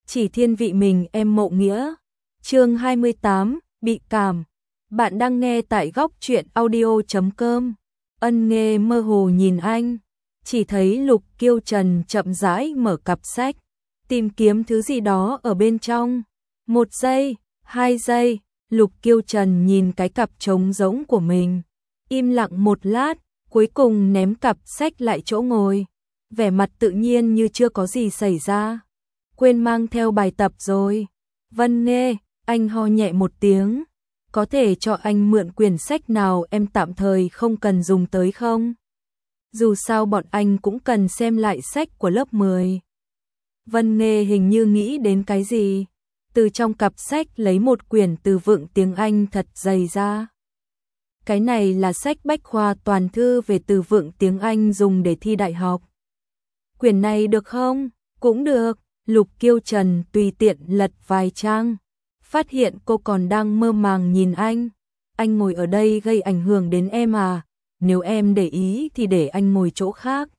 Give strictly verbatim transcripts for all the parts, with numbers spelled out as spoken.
chỉ thiên vị mình em Mộ Nghĩa. Chương hai mươi tám, bị cảm. Bạn đang nghe tại góc truyện audio chấm com. Ân Nghê mơ hồ nhìn anh, chỉ thấy Lục Kiêu Trần chậm rãi mở cặp sách, tìm kiếm thứ gì đó ở bên trong. Một giây, hai giây, Lục Kiêu Trần nhìn cái cặp trống rỗng của mình, im lặng một lát, cuối cùng ném cặp sách lại chỗ ngồi, vẻ mặt tự nhiên như chưa có gì xảy ra. Quên mang theo bài tập rồi. Vân Nghê, anh ho nhẹ một tiếng. Có thể cho anh mượn quyển sách nào em tạm thời không cần dùng tới không? Dù sao bọn anh cũng cần xem lại sách của lớp mười. Vân Nghê hình như nghĩ đến cái gì, từ trong cặp sách lấy một quyển từ vựng tiếng Anh thật dày ra. Cái này là sách bách khoa toàn thư về từ vựng tiếng Anh dùng để thi đại học. Quyển này được không? Cũng được. Lục Kiêu Trần tùy tiện lật vài trang, phát hiện cô còn đang mơ màng nhìn anh. Anh ngồi ở đây gây ảnh hưởng đến em à? Nếu em để ý thì để anh ngồi chỗ khác.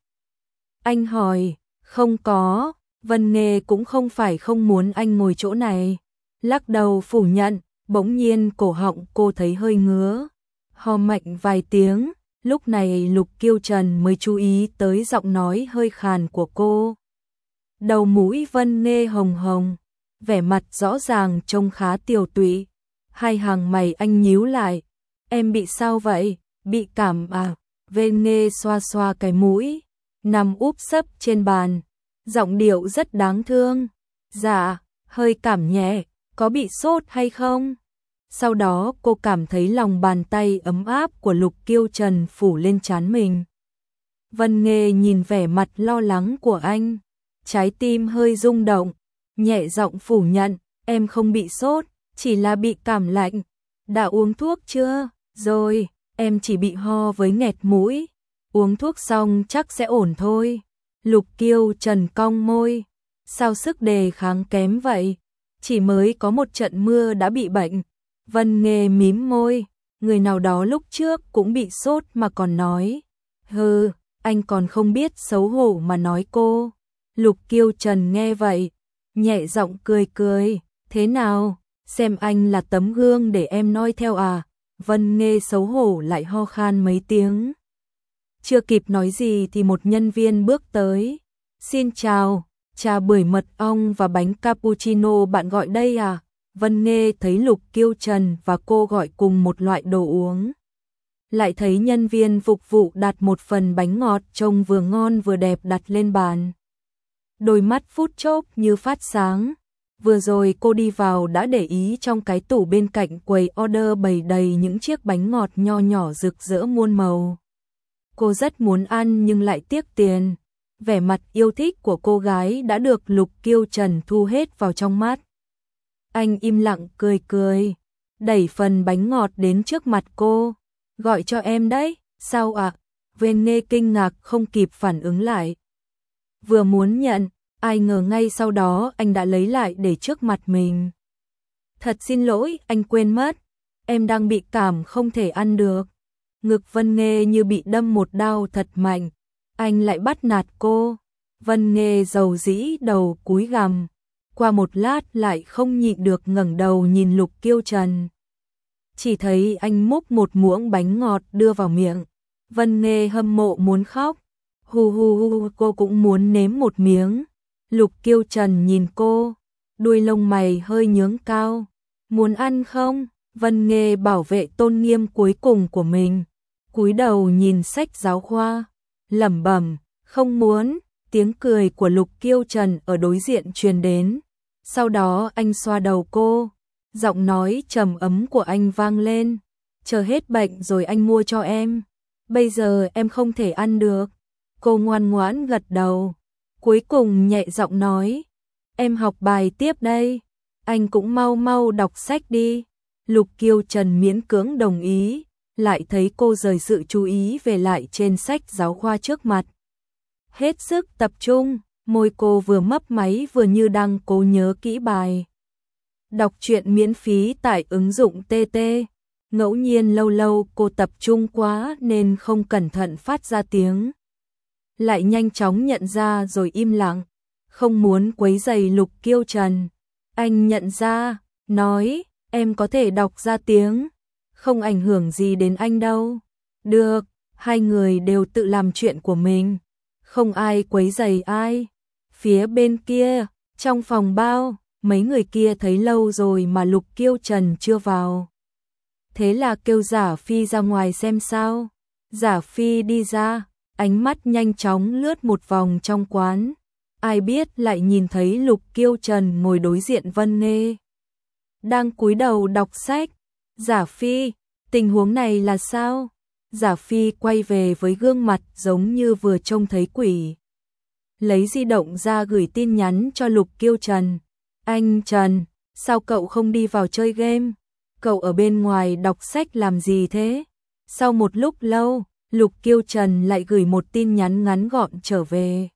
Anh hỏi. Không có. Vân Nghê cũng không phải không muốn anh ngồi chỗ này, lắc đầu phủ nhận. Bỗng nhiên cổ họng cô thấy hơi ngứa, ho mạnh vài tiếng. Lúc này Lục Kiêu Trần mới chú ý tới giọng nói hơi khàn của cô. Đầu mũi Vân Nghê hồng hồng, vẻ mặt rõ ràng trông khá tiều tụy. Hai hàng mày anh nhíu lại. Em bị sao vậy? Bị cảm à? Vân Nghê xoa xoa cái mũi, nằm úp sấp trên bàn, giọng điệu rất đáng thương. Dạ, hơi cảm nhẹ, có bị sốt hay không? Sau đó cô cảm thấy lòng bàn tay ấm áp của Lục Kiêu Trần phủ lên trán mình. Vân Nghê nhìn vẻ mặt lo lắng của anh, trái tim hơi rung động, nhẹ giọng phủ nhận. Em không bị sốt, chỉ là bị cảm lạnh. Đã uống thuốc chưa? Rồi, em chỉ bị ho với nghẹt mũi. Uống thuốc xong chắc sẽ ổn thôi. Lục Kiêu Trần cong môi. Sao sức đề kháng kém vậy? Chỉ mới có một trận mưa đã bị bệnh. Vân Nghê mím môi. Người nào đó lúc trước cũng bị sốt mà còn nói. Hừ, anh còn không biết xấu hổ mà nói cô. Lục Kiêu Trần nghe vậy, nhẹ giọng cười cười. Thế nào, xem anh là tấm gương để em noi theo à? Vân Nghê xấu hổ lại ho khan mấy tiếng. Chưa kịp nói gì thì một nhân viên bước tới. Xin chào, trà bưởi mật ong và bánh cappuccino bạn gọi đây à? Vân Nghê thấy Lục Kiêu Trần và cô gọi cùng một loại đồ uống. Lại thấy nhân viên phục vụ đặt một phần bánh ngọt trông vừa ngon vừa đẹp đặt lên bàn. Đôi mắt phút chốc như phát sáng. Vừa rồi cô đi vào đã để ý trong cái tủ bên cạnh quầy order bày đầy những chiếc bánh ngọt nho nhỏ rực rỡ muôn màu. Cô rất muốn ăn nhưng lại tiếc tiền. Vẻ mặt yêu thích của cô gái đã được Lục Kiêu Trần thu hết vào trong mắt. Anh im lặng cười cười, đẩy phần bánh ngọt đến trước mặt cô. Gọi cho em đấy. Sao ạ? À? Vân Nghê kinh ngạc không kịp phản ứng lại. Vừa muốn nhận, ai ngờ ngay sau đó anh đã lấy lại để trước mặt mình. Thật xin lỗi, anh quên mất. Em đang bị cảm không thể ăn được. Ngực Vân Nghê như bị đâm một đao thật mạnh. Anh lại bắt nạt cô. Vân Nghê dầu dĩ đầu cúi gằm. Qua một lát lại không nhịn được ngẩng đầu nhìn Lục Kiêu Trần. Chỉ thấy anh múc một muỗng bánh ngọt đưa vào miệng. Vân Nghê hâm mộ muốn khóc. Hu hu hu, cô cũng muốn nếm một miếng. Lục Kiêu Trần nhìn cô, đuôi lông mày hơi nhướng cao. Muốn ăn không? Vân Nghê bảo vệ tôn nghiêm cuối cùng của mình, cúi đầu nhìn sách giáo khoa, lẩm bẩm, không muốn. Tiếng cười của Lục Kiêu Trần ở đối diện truyền đến. Sau đó anh xoa đầu cô, giọng nói trầm ấm của anh vang lên. Chờ hết bệnh rồi anh mua cho em. Bây giờ em không thể ăn được. Cô ngoan ngoãn gật đầu, cuối cùng nhẹ giọng nói. Em học bài tiếp đây. Anh cũng mau mau đọc sách đi. Lục Kiêu Trần miễn cưỡng đồng ý, lại thấy cô rời sự chú ý về lại trên sách giáo khoa trước mặt. Hết sức tập trung, môi cô vừa mấp máy vừa như đang cố nhớ kỹ bài. Đọc truyện miễn phí tại ứng dụng tê tê. Ngẫu nhiên lâu lâu cô tập trung quá nên không cẩn thận phát ra tiếng. Lại nhanh chóng nhận ra rồi im lặng. không muốn quấy rầy Lục Kiêu Trần. Anh nhận ra, nói, em có thể đọc ra tiếng, không ảnh hưởng gì đến anh đâu. Được, hai người đều tự làm chuyện của mình, không ai quấy rầy ai. Phía bên kia, trong phòng bao, mấy người kia thấy lâu rồi mà Lục Kiêu Trần chưa vào. Thế là kêu Giả Phi ra ngoài xem sao. Giả Phi đi ra, ánh mắt nhanh chóng lướt một vòng trong quán. Ai biết lại nhìn thấy Lục Kiêu Trần ngồi đối diện Vân Nghê, đang cúi đầu đọc sách. Giả Phi, tình huống này là sao? Giả Phi quay về với gương mặt giống như vừa trông thấy quỷ. Lấy di động ra gửi tin nhắn cho Lục Kiêu Trần. Anh Trần, sao cậu không đi vào chơi game? Cậu ở bên ngoài đọc sách làm gì thế? Sau một lúc lâu, Lục Kiêu Trần lại gửi một tin nhắn ngắn gọn trở về.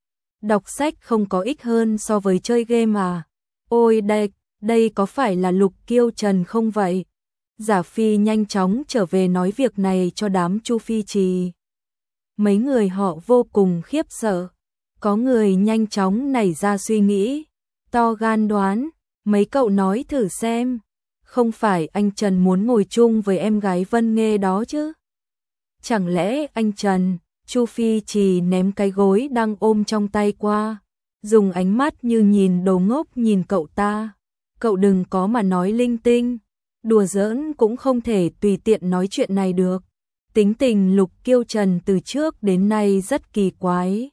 Đọc sách không có ích hơn so với chơi game à? Ôi đây, đây có phải là Lục Kiêu Trần không vậy? Giả Phi nhanh chóng trở về nói việc này cho đám Chu Phi Trì. Mấy người họ vô cùng khiếp sợ. Có người nhanh chóng nảy ra suy nghĩ, to gan đoán, mấy cậu nói thử xem, không phải anh Trần muốn ngồi chung với em gái Vân Nghê đó chứ? Chẳng lẽ anh Trần? Chu Phi Trì ném cái gối đang ôm trong tay qua, dùng ánh mắt như nhìn đồ ngốc nhìn cậu ta. Cậu đừng có mà nói linh tinh, đùa giỡn cũng không thể tùy tiện nói chuyện này được. Tính tình Lục Kiêu Trần từ trước đến nay rất kỳ quái.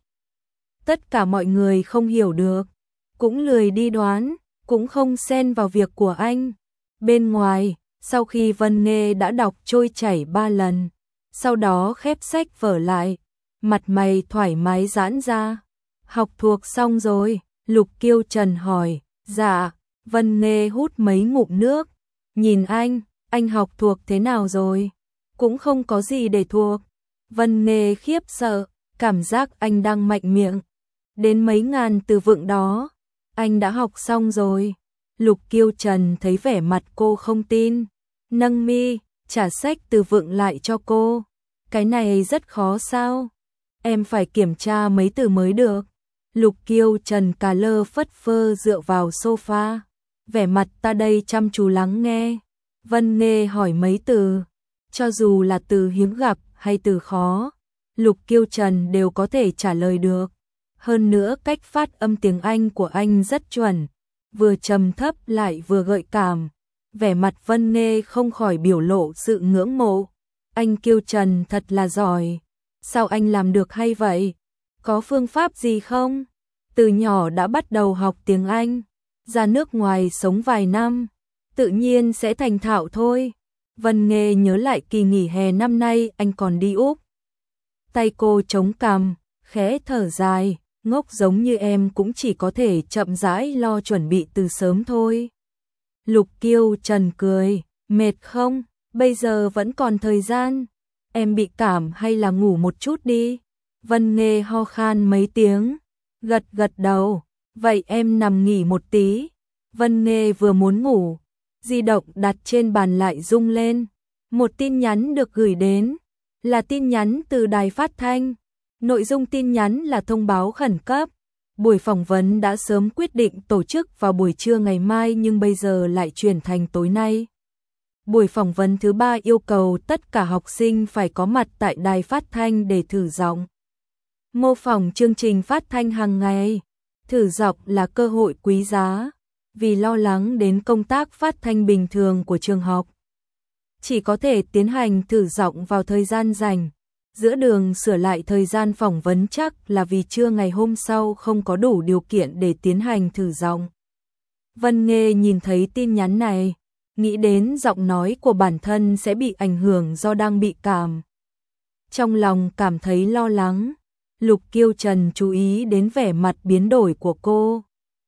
Tất cả mọi người không hiểu được, cũng lười đi đoán, cũng không xen vào việc của anh. Bên ngoài, sau khi Vân Nghê đã đọc trôi chảy ba lần, sau đó khép sách vở lại, mặt mày thoải mái giãn ra. Học thuộc xong rồi, Lục Kiêu Trần hỏi. Dạ. Vân Nghê hút mấy ngụm nước, nhìn anh, anh học thuộc thế nào rồi? Cũng không có gì để thuộc. Vân Nghê khiếp sợ, cảm giác anh đang mạnh miệng. Đến mấy ngàn từ vựng đó, anh đã học xong rồi. Lục Kiêu Trần thấy vẻ mặt cô không tin, nâng mi, trả sách từ vựng lại cho cô. Cái này rất khó sao? Em phải kiểm tra mấy từ mới được. Lục Kiêu Trần cà lơ phất phơ dựa vào sofa, vẻ mặt ta đây chăm chú lắng nghe. Vân Nghê hỏi mấy từ, cho dù là từ hiếm gặp hay từ khó, Lục Kiêu Trần đều có thể trả lời được. Hơn nữa cách phát âm tiếng Anh của anh rất chuẩn, vừa trầm thấp lại vừa gợi cảm. Vẻ mặt Vân Nghê không khỏi biểu lộ sự ngưỡng mộ. Anh Kiêu Trần thật là giỏi. Sao anh làm được hay vậy? Có phương pháp gì không? Từ nhỏ đã bắt đầu học tiếng Anh, ra nước ngoài sống vài năm, tự nhiên sẽ thành thạo thôi. Vân Nghê nhớ lại kỳ nghỉ hè năm nay anh còn đi Úc. Tay cô chống cằm, khẽ thở dài, ngốc giống như em cũng chỉ có thể chậm rãi lo chuẩn bị từ sớm thôi. Lục Kiêu Trần cười, mệt không? Bây giờ vẫn còn thời gian. Em bị cảm hay là ngủ một chút đi? Vân Nghê ho khan mấy tiếng, gật gật đầu, vậy em nằm nghỉ một tí. Vân Nghê vừa muốn ngủ, di động đặt trên bàn lại rung lên. Một tin nhắn được gửi đến, là tin nhắn từ đài phát thanh. Nội dung tin nhắn là thông báo khẩn cấp. Buổi phỏng vấn đã sớm quyết định tổ chức vào buổi trưa ngày mai nhưng bây giờ lại chuyển thành tối nay. Buổi phỏng vấn thứ ba yêu cầu tất cả học sinh phải có mặt tại đài phát thanh để thử giọng. Mô phỏng chương trình phát thanh hàng ngày. Thử giọng là cơ hội quý giá, vì lo lắng đến công tác phát thanh bình thường của trường học. Chỉ có thể tiến hành thử giọng vào thời gian rảnh. Giữa đường sửa lại thời gian phỏng vấn chắc là vì trưa ngày hôm sau không có đủ điều kiện để tiến hành thử giọng. Vân Nghê nhìn thấy tin nhắn này, nghĩ đến giọng nói của bản thân sẽ bị ảnh hưởng do đang bị cảm. Trong lòng cảm thấy lo lắng, Lục Kiêu Trần chú ý đến vẻ mặt biến đổi của cô.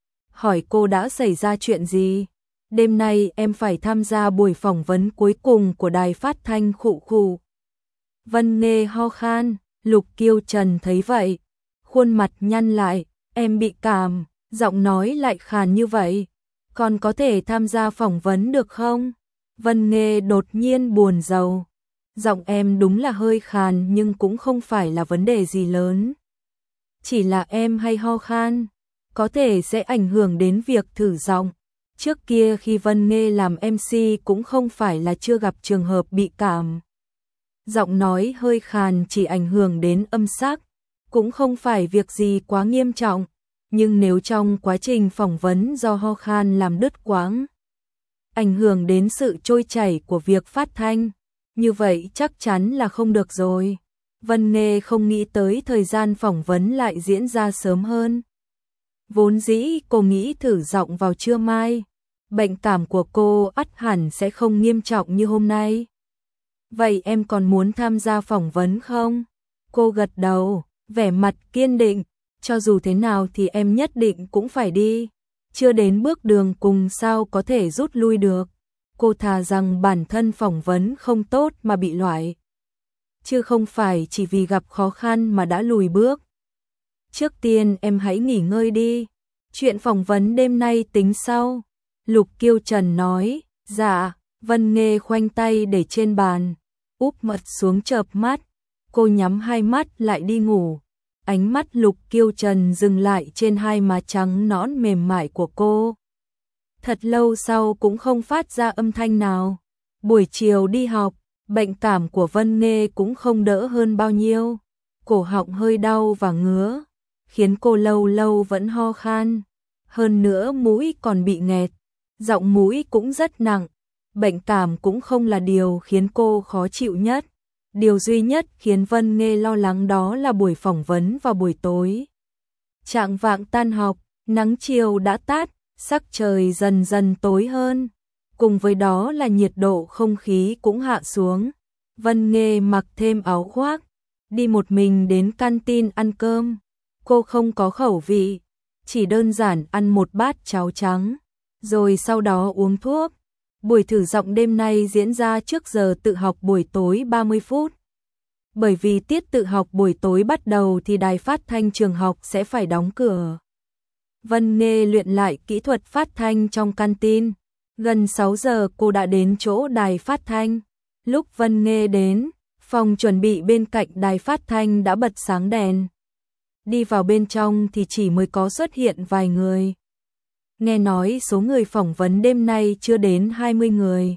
Hỏi cô đã xảy ra chuyện gì? Đêm nay em phải tham gia buổi phỏng vấn cuối cùng của đài phát thanh khụ khụ. Vân Nghê ho khan, Lục Kiêu Trần thấy vậy, khuôn mặt nhăn lại, em bị cảm, giọng nói lại khàn như vậy, còn có thể tham gia phỏng vấn được không? Vân Nghê đột nhiên buồn rầu, giọng em đúng là hơi khàn nhưng cũng không phải là vấn đề gì lớn. Chỉ là em hay ho khan, có thể sẽ ảnh hưởng đến việc thử giọng. Trước kia khi Vân Nghê làm em xê cũng không phải là chưa gặp trường hợp bị cảm. Giọng nói hơi khàn chỉ ảnh hưởng đến âm sắc, cũng không phải việc gì quá nghiêm trọng, nhưng nếu trong quá trình phỏng vấn do ho khan làm đứt quãng, ảnh hưởng đến sự trôi chảy của việc phát thanh, như vậy chắc chắn là không được rồi. Vân Nghê không nghĩ tới thời gian phỏng vấn lại diễn ra sớm hơn. Vốn dĩ cô nghĩ thử giọng vào trưa mai, bệnh cảm của cô ắt hẳn sẽ không nghiêm trọng như hôm nay. Vậy em còn muốn tham gia phỏng vấn không? Cô gật đầu, vẻ mặt kiên định, cho dù thế nào thì em nhất định cũng phải đi. Chưa đến bước đường cùng sao có thể rút lui được. Cô thà rằng bản thân phỏng vấn không tốt mà bị loại, chứ không phải chỉ vì gặp khó khăn mà đã lùi bước. Trước tiên em hãy nghỉ ngơi đi, chuyện phỏng vấn đêm nay tính sau. Lục Kiêu Trần nói. Dạ. Vân Nghê khoanh tay để trên bàn, úp mặt xuống chợp mắt. Cô nhắm hai mắt lại đi ngủ. Ánh mắt Lục Kiêu Trần dừng lại trên hai má trắng nõn mềm mại của cô. Thật lâu sau cũng không phát ra âm thanh nào. Buổi chiều đi học, bệnh cảm của Vân Nghê cũng không đỡ hơn bao nhiêu. Cổ họng hơi đau và ngứa, khiến cô lâu lâu vẫn ho khan. Hơn nữa mũi còn bị nghẹt, giọng mũi cũng rất nặng. Bệnh cảm cũng không là điều khiến cô khó chịu nhất. Điều duy nhất khiến Vân Nghê lo lắng đó là buổi phỏng vấn vào buổi tối. Chạng vạng tan học, nắng chiều đã tát, sắc trời dần dần tối hơn. Cùng với đó là nhiệt độ không khí cũng hạ xuống. Vân Nghê mặc thêm áo khoác, đi một mình đến canteen ăn cơm. Cô không có khẩu vị, chỉ đơn giản ăn một bát cháo trắng, rồi sau đó uống thuốc. Buổi thử giọng đêm nay diễn ra trước giờ tự học buổi tối ba mươi phút. Bởi vì tiết tự học buổi tối bắt đầu thì đài phát thanh trường học sẽ phải đóng cửa. Vân Nghê luyện lại kỹ thuật phát thanh trong canteen. Gần sáu giờ cô đã đến chỗ đài phát thanh. Lúc Vân Nghê đến, phòng chuẩn bị bên cạnh đài phát thanh đã bật sáng đèn. Đi vào bên trong thì chỉ mới có xuất hiện vài người. Nghe nói số người phỏng vấn đêm nay chưa đến hai mươi người.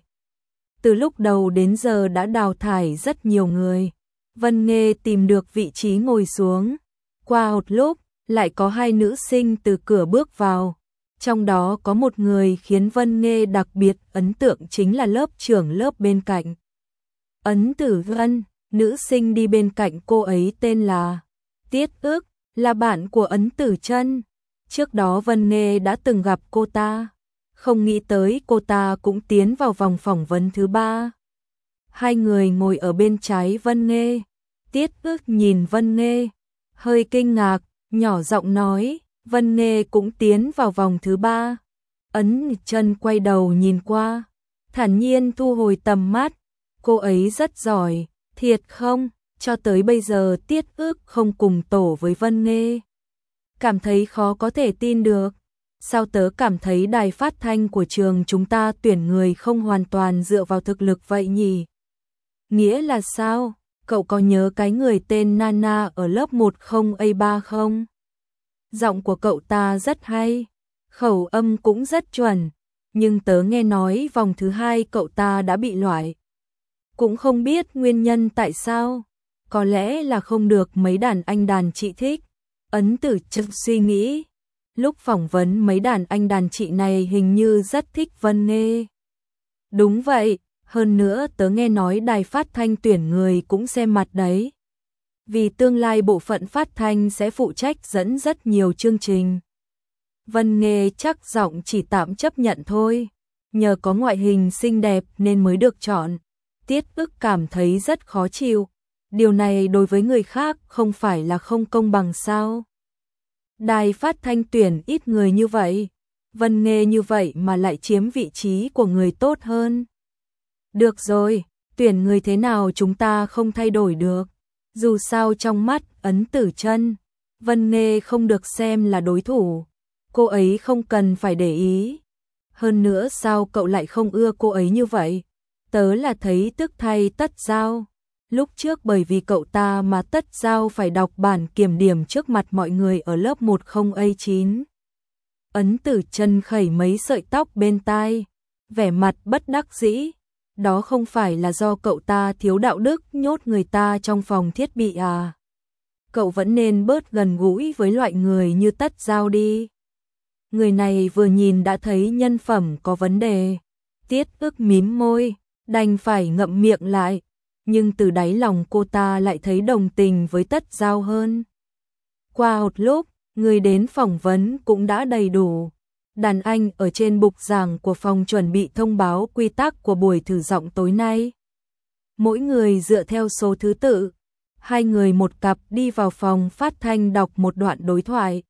Từ lúc đầu đến giờ đã đào thải rất nhiều người. Vân Nghê tìm được vị trí ngồi xuống. Qua một lúc, lại có hai nữ sinh từ cửa bước vào. Trong đó có một người khiến Vân Nghê đặc biệt ấn tượng chính là lớp trưởng lớp bên cạnh. Ấn Tử Vân, nữ sinh đi bên cạnh cô ấy tên là Tiết Ước, là bạn của Ấn Tử Chân. Trước đó Vân Nghê đã từng gặp cô ta, không nghĩ tới cô ta cũng tiến vào vòng phỏng vấn thứ ba. Hai người ngồi ở bên trái Vân Nghê. Tiết Ước nhìn Vân Nghê, hơi kinh ngạc, nhỏ giọng nói, Vân Nghê cũng tiến vào vòng thứ ba. Ấn Chân quay đầu nhìn qua, thản nhiên thu hồi tầm mắt. Cô ấy rất giỏi, thiệt không? Cho tới bây giờ Tiết Ước không cùng tổ với Vân Nghê. Cảm thấy khó có thể tin được. Sao tớ cảm thấy đài phát thanh của trường chúng ta tuyển người không hoàn toàn dựa vào thực lực vậy nhỉ? Nghĩa là sao? Cậu có nhớ cái người tên Nana ở lớp một không A ba không? Giọng của cậu ta rất hay, khẩu âm cũng rất chuẩn, nhưng tớ nghe nói vòng thứ hai cậu ta đã bị loại. Cũng không biết nguyên nhân tại sao, có lẽ là không được mấy đàn anh đàn chị thích. Ấn Tử Chân suy nghĩ, lúc phỏng vấn mấy đàn anh đàn chị này hình như rất thích Vân Nghê. Đúng vậy, hơn nữa tớ nghe nói đài phát thanh tuyển người cũng xem mặt đấy. Vì tương lai bộ phận phát thanh sẽ phụ trách dẫn rất nhiều chương trình. Vân Nghê chắc giọng chỉ tạm chấp nhận thôi, nhờ có ngoại hình xinh đẹp nên mới được chọn. Tiết Ước cảm thấy rất khó chịu. Điều này đối với người khác không phải là không công bằng sao? Đài phát thanh tuyển ít người như vậy, Vân Nghê như vậy mà lại chiếm vị trí của người tốt hơn. Được rồi, tuyển người thế nào chúng ta không thay đổi được. Dù sao trong mắt Ấn Tử Chân, Vân Nghê không được xem là đối thủ. Cô ấy không cần phải để ý. Hơn nữa sao cậu lại không ưa cô ấy như vậy? Tớ là thấy tức thay Tất Giao. Lúc trước bởi vì cậu ta mà Tất Giao phải đọc bản kiểm điểm trước mặt mọi người ở lớp một không A chín. Ấn Tử Chân khẩy mấy sợi tóc bên tai, vẻ mặt bất đắc dĩ. Đó không phải là do cậu ta thiếu đạo đức nhốt người ta trong phòng thiết bị à? Cậu vẫn nên bớt gần gũi với loại người như Tất Giao đi. Người này vừa nhìn đã thấy nhân phẩm có vấn đề. Tiết Ức mím môi, đành phải ngậm miệng lại, nhưng từ đáy lòng cô ta lại thấy đồng tình với Tất Giao hơn. Qua một lúc, người đến phỏng vấn cũng đã đầy đủ. Đàn anh ở trên bục giảng của phòng chuẩn bị thông báo quy tắc của buổi thử giọng tối nay. Mỗi người dựa theo số thứ tự, hai người một cặp đi vào phòng phát thanh đọc một đoạn đối thoại.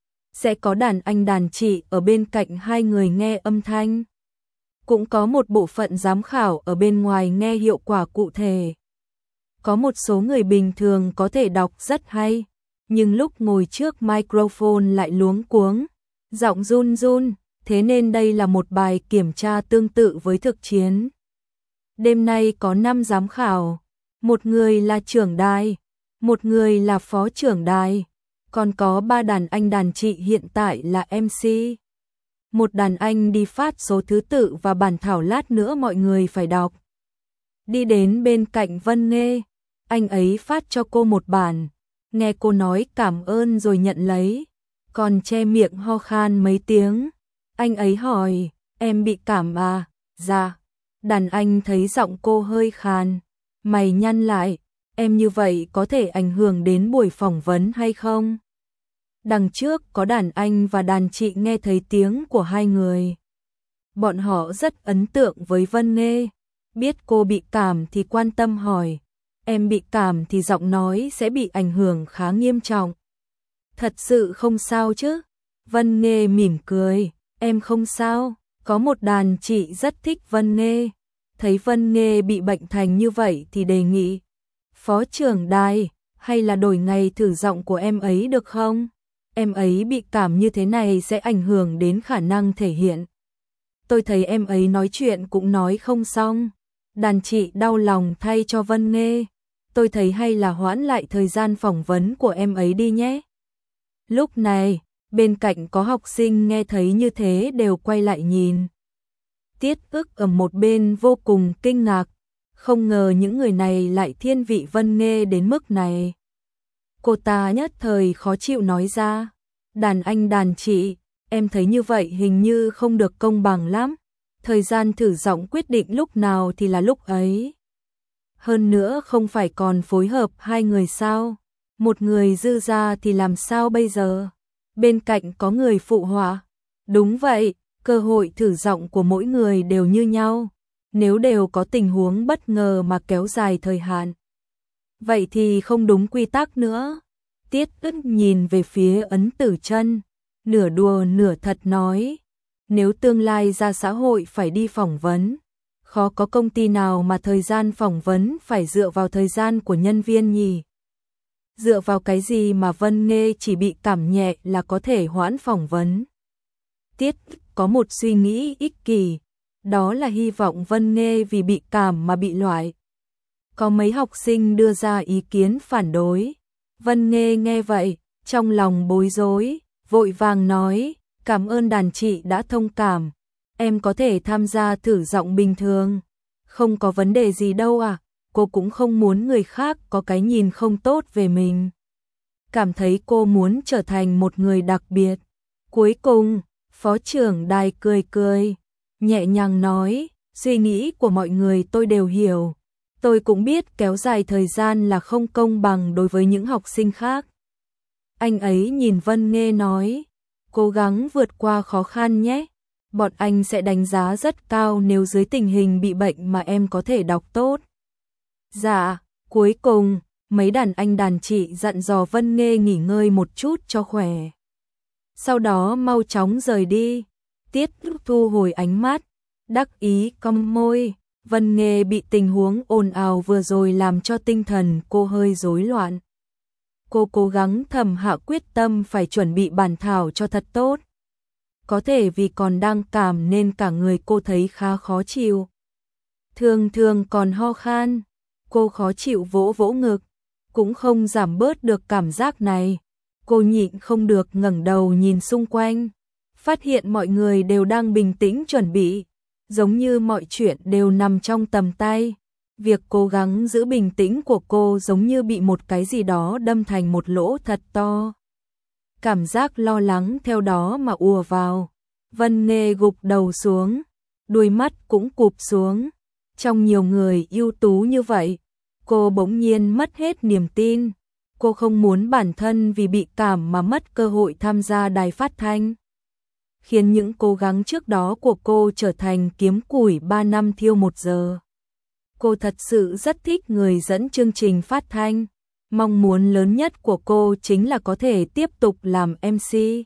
Sẽ có đàn anh đàn chị ở bên cạnh hai người nghe âm thanh. Cũng có một bộ phận giám khảo ở bên ngoài nghe hiệu quả cụ thể. Có một số người bình thường có thể đọc rất hay, nhưng lúc ngồi trước microphone lại luống cuống, giọng run run, thế nên đây là một bài kiểm tra tương tự với thực chiến. Đêm nay có năm giám khảo, một người là trưởng đài, một người là phó trưởng đài, còn có ba đàn anh đàn chị hiện tại là em xê. Một đàn anh đi phát số thứ tự và bản thảo lát nữa mọi người phải đọc. Đi đến bên cạnh Vân Nghê, anh ấy phát cho cô một bản, nghe cô nói cảm ơn rồi nhận lấy, còn che miệng ho khan mấy tiếng. Anh ấy hỏi, em bị cảm à? Dạ. Đàn anh thấy giọng cô hơi khàn, mày nhăn lại, em như vậy có thể ảnh hưởng đến buổi phỏng vấn hay không? Đằng trước có đàn anh và đàn chị nghe thấy tiếng của hai người. Bọn họ rất ấn tượng với Vân Nghê, biết cô bị cảm thì quan tâm hỏi, em bị cảm thì giọng nói sẽ bị ảnh hưởng khá nghiêm trọng. Thật sự không sao chứ? Vân Nghê mỉm cười, em không sao. Có một đàn chị rất thích Vân Nghê, thấy Vân Nghê bị bệnh thành như vậy thì đề nghị, phó trưởng đài, hay là đổi ngày thử giọng của em ấy được không? Em ấy bị cảm như thế này sẽ ảnh hưởng đến khả năng thể hiện. Tôi thấy em ấy nói chuyện cũng nói không xong. Đàn chị đau lòng thay cho Vân Nghê. Tôi thấy hay là hoãn lại thời gian phỏng vấn của em ấy đi nhé. Lúc này, bên cạnh có học sinh nghe thấy như thế đều quay lại nhìn. Tiết Ức ở một bên vô cùng kinh ngạc, không ngờ những người này lại thiên vị Vân Nghê đến mức này. Cô ta nhất thời khó chịu nói ra, đàn anh đàn chị, em thấy như vậy hình như không được công bằng lắm. Thời gian thử giọng quyết định lúc nào thì là lúc ấy. Hơn nữa không phải còn phối hợp hai người sao? Một người dư ra thì làm sao bây giờ? Bên cạnh có người phụ họa. Đúng vậy, cơ hội thử giọng của mỗi người đều như nhau. Nếu đều có tình huống bất ngờ mà kéo dài thời hạn, vậy thì không đúng quy tắc nữa. Tiết Ức nhìn về phía Ấn Tử Chân, nửa đùa nửa thật nói, nếu tương lai ra xã hội phải đi phỏng vấn, khó có công ty nào mà thời gian phỏng vấn phải dựa vào thời gian của nhân viên nhỉ? Dựa vào cái gì mà Vân Nghê chỉ bị cảm nhẹ là có thể hoãn phỏng vấn? Tiết có một suy nghĩ ích kỷ, đó là hy vọng Vân Nghê vì bị cảm mà bị loại. Có mấy học sinh đưa ra ý kiến phản đối. Vân Nghê nghe vậy, trong lòng bối rối, vội vàng nói, cảm ơn đàn chị đã thông cảm, em có thể tham gia thử giọng bình thường. Không có vấn đề gì đâu à, cô cũng không muốn người khác có cái nhìn không tốt về mình. Cảm thấy cô muốn trở thành một người đặc biệt. Cuối cùng, phó trưởng đài cười cười, nhẹ nhàng nói, suy nghĩ của mọi người tôi đều hiểu. Tôi cũng biết kéo dài thời gian là không công bằng đối với những học sinh khác. Anh ấy nhìn Vân Nghê nói, cố gắng vượt qua khó khăn nhé. Bọn anh sẽ đánh giá rất cao nếu dưới tình hình bị bệnh mà em có thể đọc tốt. Dạ, cuối cùng, mấy đàn anh đàn chị dặn dò Vân Nghê nghỉ ngơi một chút cho khỏe. Sau đó mau chóng rời đi. Tiết thu hồi ánh mắt, đắc ý cong môi. Vân Nghê bị tình huống ồn ào vừa rồi làm cho tinh thần cô hơi rối loạn. Cô cố gắng thầm hạ quyết tâm phải chuẩn bị bản thảo cho thật tốt. Có thể vì còn đang cảm nên cả người cô thấy khá khó chịu. Thường thường còn ho khan, cô khó chịu vỗ vỗ ngực, cũng không giảm bớt được cảm giác này. Cô nhịn không được ngẩng đầu nhìn xung quanh. phát hiện mọi người đều đang bình tĩnh chuẩn bị, giống như mọi chuyện đều nằm trong tầm tay. Việc cố gắng giữ bình tĩnh của cô giống như bị một cái gì đó đâm thành một lỗ thật to. Cảm giác lo lắng theo đó mà ùa vào. Vân Nghê gục đầu xuống, đuôi mắt cũng cụp xuống. Trong nhiều người ưu tú như vậy, cô bỗng nhiên mất hết niềm tin. Cô không muốn bản thân vì bị cảm mà mất cơ hội tham gia đài phát thanh, khiến những cố gắng trước đó của cô trở thành kiếm củi ba năm thiêu một giờ. Cô thật sự rất thích người dẫn chương trình phát thanh. Mong muốn lớn nhất của cô chính là có thể tiếp tục làm em xê.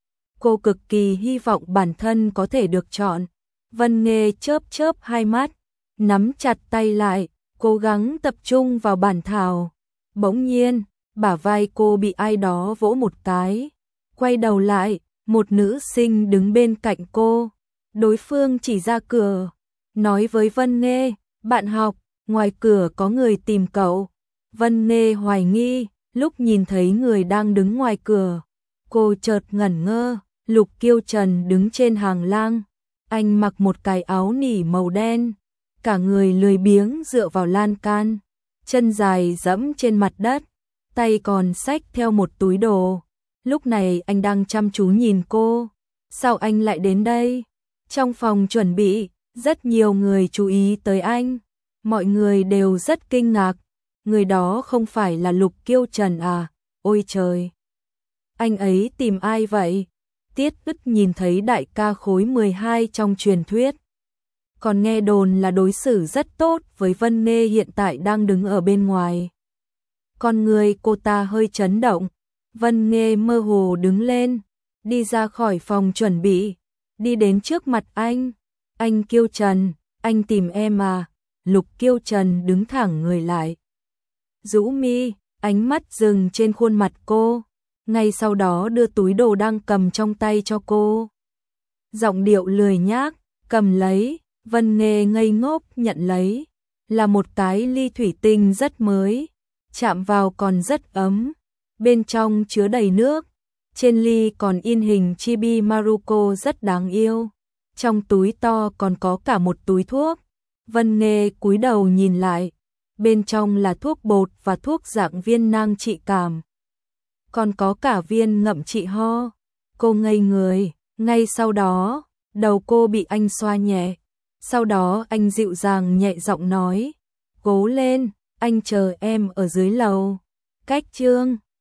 Cô cực kỳ hy vọng bản thân có thể được chọn. Vân Nghê chớp chớp hai mắt, nắm chặt tay lại, cố gắng tập trung vào bản thảo. Bỗng nhiên, bả vai cô bị ai đó vỗ một cái. Quay đầu lại, một nữ sinh đứng bên cạnh cô. Đối phương chỉ ra cửa, nói với Vân Nghê, bạn học, ngoài cửa có người tìm cậu. Vân Nghê hoài nghi, lúc nhìn thấy người đang đứng ngoài cửa, cô chợt ngẩn ngơ. Lục Kiêu Trần đứng trên hàng lang, anh mặc một cái áo nỉ màu đen, cả người lười biếng dựa vào lan can, chân dài dẫm trên mặt đất, tay còn xách theo một túi đồ. Lúc này anh đang chăm chú nhìn cô. Sao anh lại đến đây? Trong phòng chuẩn bị, rất nhiều người chú ý tới anh. Mọi người đều rất kinh ngạc. Người đó không phải là Lục Kiêu Trần à? Ôi trời! Anh ấy tìm ai vậy? Tiết Ức nhìn thấy đại ca khối mười hai trong truyền thuyết. Còn nghe đồn là đối xử rất tốt với Vân Nghê hiện tại đang đứng ở bên ngoài. Con người cô ta hơi chấn động. Vân Nghê mơ hồ đứng lên, đi ra khỏi phòng chuẩn bị, đi đến trước mặt anh. Anh Kiêu Trần, anh tìm em à? Lục Kiêu Trần đứng thẳng người lại, rũ mi, ánh mắt dừng trên khuôn mặt cô. Ngay sau đó đưa túi đồ đang cầm trong tay cho cô. Giọng điệu lười nhác, cầm lấy. Vân Nghê ngây ngốc nhận lấy. Là một cái ly thủy tinh rất mới, chạm vào còn rất ấm. Bên trong chứa đầy nước. Trên ly còn in hình Chibi Maruko rất đáng yêu. Trong túi to còn có cả một túi thuốc. Vân Nghê cúi đầu nhìn lại. Bên trong là thuốc bột và thuốc dạng viên nang trị cảm. Còn có cả viên ngậm trị ho. Cô ngây người. Ngay sau đó, đầu cô bị anh xoa nhẹ. Sau đó anh dịu dàng nhẹ giọng nói, cố lên, anh chờ em ở dưới lầu. Cách chương